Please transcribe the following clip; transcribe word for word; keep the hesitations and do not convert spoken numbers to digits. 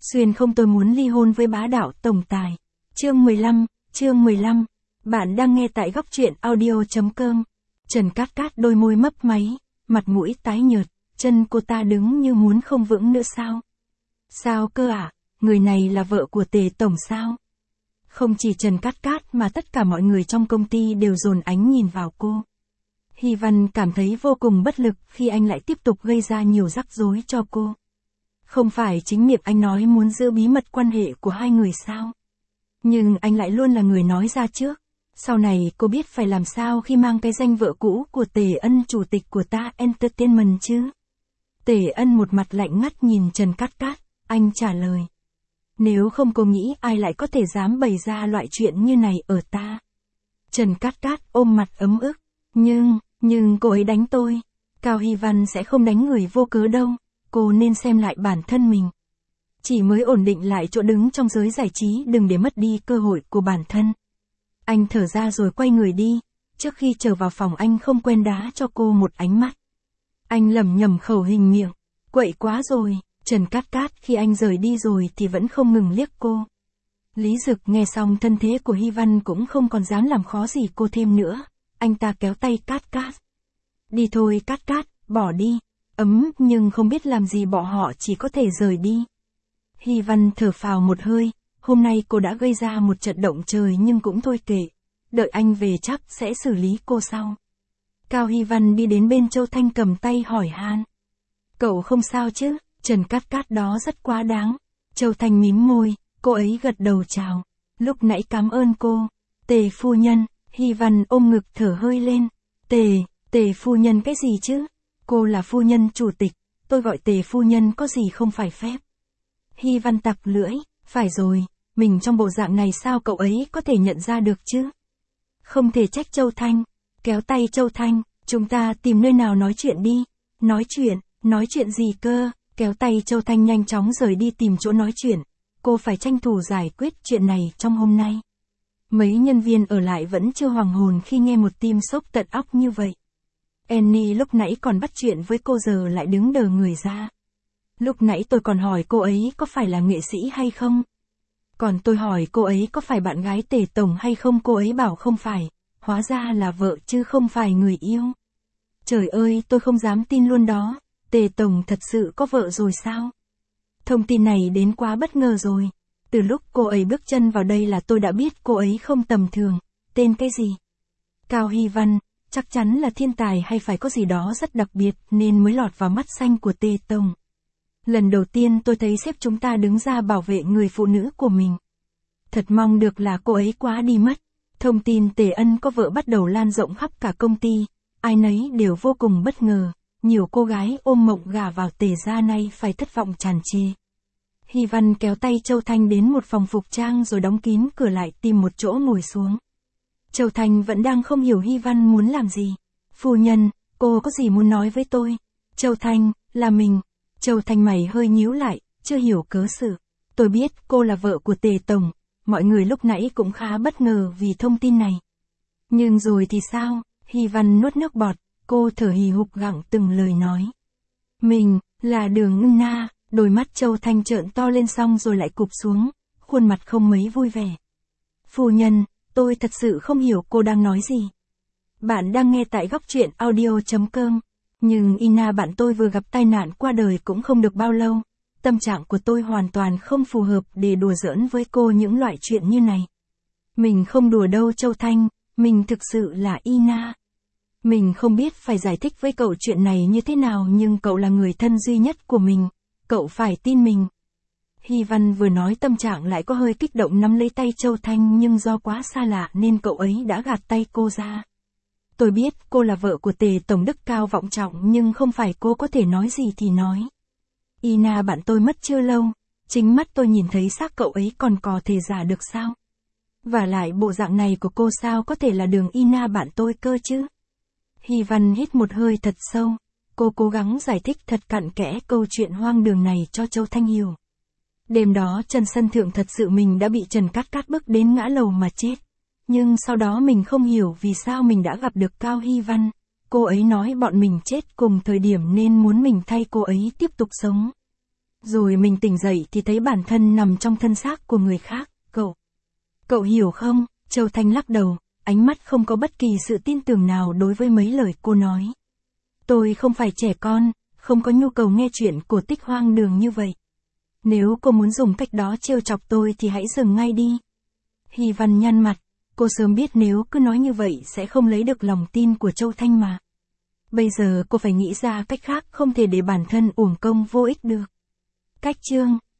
Xuyên không tôi muốn ly hôn với bá đạo tổng tài. Chương mười lăm, chương mười lăm. Bạn đang nghe tại góc truyện audio.com. Trần Cát Cát đôi môi mấp máy, mặt mũi tái nhợt, chân cô ta đứng như muốn không vững nữa sao? Sao cơ ạ? À? Người này là vợ của Tề tổng sao? Không chỉ Trần Cát Cát mà tất cả mọi người trong công ty đều dồn ánh nhìn vào cô. Hy Văn cảm thấy vô cùng bất lực khi anh lại tiếp tục gây ra nhiều rắc rối cho cô. Không phải chính miệng anh nói muốn giữ bí mật quan hệ của hai người sao? Nhưng anh lại luôn là người nói ra trước. Sau này cô biết phải làm sao khi mang cái danh vợ cũ của Tề Ân, chủ tịch của Ta Entertainment chứ? Tề Ân một mặt lạnh ngắt nhìn Trần Cát Cát, anh trả lời. Nếu không cô nghĩ ai lại có thể dám bày ra loại chuyện như này ở ta? Trần Cát Cát ôm mặt ấm ức. Nhưng, nhưng cô ấy đánh tôi. Cao Hy Văn sẽ không đánh người vô cớ đâu. Cô nên xem lại bản thân mình. Chỉ mới ổn định lại chỗ đứng trong giới giải trí, đừng để mất đi cơ hội của bản thân. Anh thở ra rồi quay người đi. Trước khi trở vào phòng anh không quên đá cho cô một ánh mắt. Anh lẩm nhẩm khẩu hình miệng. Quậy quá rồi. Trần Cát Cát khi anh rời đi rồi thì vẫn không ngừng liếc cô. Lý Dực nghe xong thân thế của Hy Văn cũng không còn dám làm khó gì cô thêm nữa. Anh ta kéo tay Cát Cát. Đi thôi Cát Cát, bỏ đi. Ấm, nhưng không biết làm gì bọn họ chỉ có thể rời đi. Hy Văn thở phào một hơi, hôm nay cô đã gây ra một trận động trời nhưng cũng thôi kệ. Đợi anh về chắc sẽ xử lý cô sau. Cao Hy Văn đi đến bên Châu Thanh cầm tay hỏi han. Cậu không sao chứ? Trần Cát Cát đó rất quá đáng. Châu Thanh mím môi, cô ấy gật đầu chào. Lúc nãy cảm ơn cô. Tề phu nhân, Hy Văn ôm ngực thở hơi lên. Tề, Tề phu nhân cái gì chứ? Cô là phu nhân chủ tịch, tôi gọi Tề phu nhân có gì không phải phép. Hy Văn tặc lưỡi, phải rồi, mình trong bộ dạng này sao cậu ấy có thể nhận ra được chứ? Không thể trách Châu Thanh, kéo tay Châu Thanh, chúng ta tìm nơi nào nói chuyện đi. Nói chuyện, nói chuyện gì cơ? Kéo tay Châu Thanh nhanh chóng rời đi tìm chỗ nói chuyện. Cô phải tranh thủ giải quyết chuyện này trong hôm nay. Mấy nhân viên ở lại vẫn chưa hoàn hồn khi nghe một tin sốc tận óc như vậy. Annie lúc nãy còn bắt chuyện với cô giờ lại đứng đờ người ra. Lúc nãy tôi còn hỏi cô ấy có phải là nghệ sĩ hay không? Còn tôi hỏi cô ấy có phải bạn gái Tề tổng hay không, cô ấy bảo không phải. Hóa ra là vợ chứ không phải người yêu. Trời ơi, tôi không dám tin luôn đó. Tề tổng thật sự có vợ rồi sao? Thông tin này đến quá bất ngờ rồi. Từ lúc cô ấy bước chân vào đây là tôi đã biết cô ấy không tầm thường. Tên cái gì? Cao Hy Văn. Chắc chắn là thiên tài hay phải có gì đó rất đặc biệt nên mới lọt vào mắt xanh của Tề tổng. Lần đầu tiên tôi thấy sếp chúng ta đứng ra bảo vệ người phụ nữ của mình. Thật mong được là cô ấy quá đi mất. Thông tin Tề Ân có vợ bắt đầu lan rộng khắp cả công ty. Ai nấy đều vô cùng bất ngờ. Nhiều cô gái ôm mộng gả vào Tề gia nay phải thất vọng tràn trề. Hy Văn kéo tay Châu Thanh đến một phòng phục trang rồi đóng kín cửa lại tìm một chỗ ngồi xuống. Châu Thanh vẫn đang không hiểu Hy Văn muốn làm gì. Phu nhân, cô có gì muốn nói với tôi? Châu Thanh, là mình. Châu Thanh mày hơi nhíu lại, chưa hiểu cớ sự. Tôi biết cô là vợ của Tề tổng, mọi người lúc nãy cũng khá bất ngờ vì thông tin này. Nhưng rồi thì sao? Hy Văn nuốt nước bọt, cô thở hì hục gặng từng lời nói. Mình, là Đường Ngưng Na, đôi mắt Châu Thanh trợn to lên xong rồi lại cụp xuống, khuôn mặt không mấy vui vẻ. Phu nhân, tôi thật sự không hiểu cô đang nói gì. Bạn đang nghe tại góc truyện audio.com. Nhưng Ina bạn tôi vừa gặp tai nạn qua đời cũng không được bao lâu. Tâm trạng của tôi hoàn toàn không phù hợp để đùa giỡn với cô những loại chuyện như này. Mình không đùa đâu Châu Thanh, mình thực sự là Ina. Mình không biết phải giải thích với cậu chuyện này như thế nào nhưng cậu là người thân duy nhất của mình. Cậu phải tin mình. Hy Văn vừa nói tâm trạng lại có hơi kích động nắm lấy tay Châu Thanh nhưng do quá xa lạ nên cậu ấy đã gạt tay cô ra. Tôi biết cô là vợ của Tề tổng đức cao vọng trọng nhưng không phải cô có thể nói gì thì nói. Ina bạn tôi mất chưa lâu, chính mắt tôi nhìn thấy xác cậu ấy còn có thể giả được sao? Và lại bộ dạng này của cô sao có thể là Đường Ina bạn tôi cơ chứ? Hy Văn hít một hơi thật sâu, cô cố gắng giải thích thật cặn kẽ câu chuyện hoang đường này cho Châu Thanh hiểu. Đêm đó trên sân thượng thật sự mình đã bị Trần Cát Cát bức đến ngã lầu mà chết. Nhưng sau đó mình không hiểu vì sao mình đã gặp được Cao Hy Văn. Cô ấy nói bọn mình chết cùng thời điểm nên muốn mình thay cô ấy tiếp tục sống. Rồi mình tỉnh dậy thì thấy bản thân nằm trong thân xác của người khác, cậu. Cậu hiểu không? Châu Thanh lắc đầu, ánh mắt không có bất kỳ sự tin tưởng nào đối với mấy lời cô nói. Tôi không phải trẻ con, không có nhu cầu nghe chuyện cổ tích hoang đường như vậy. Nếu cô muốn dùng cách đó trêu chọc tôi thì hãy dừng ngay đi. Hy Văn nhăn mặt, cô sớm biết nếu cứ nói như vậy sẽ không lấy được lòng tin của Châu Thanh mà. Bây giờ cô phải nghĩ ra cách khác, không thể để bản thân uổng công vô ích được. Cách chương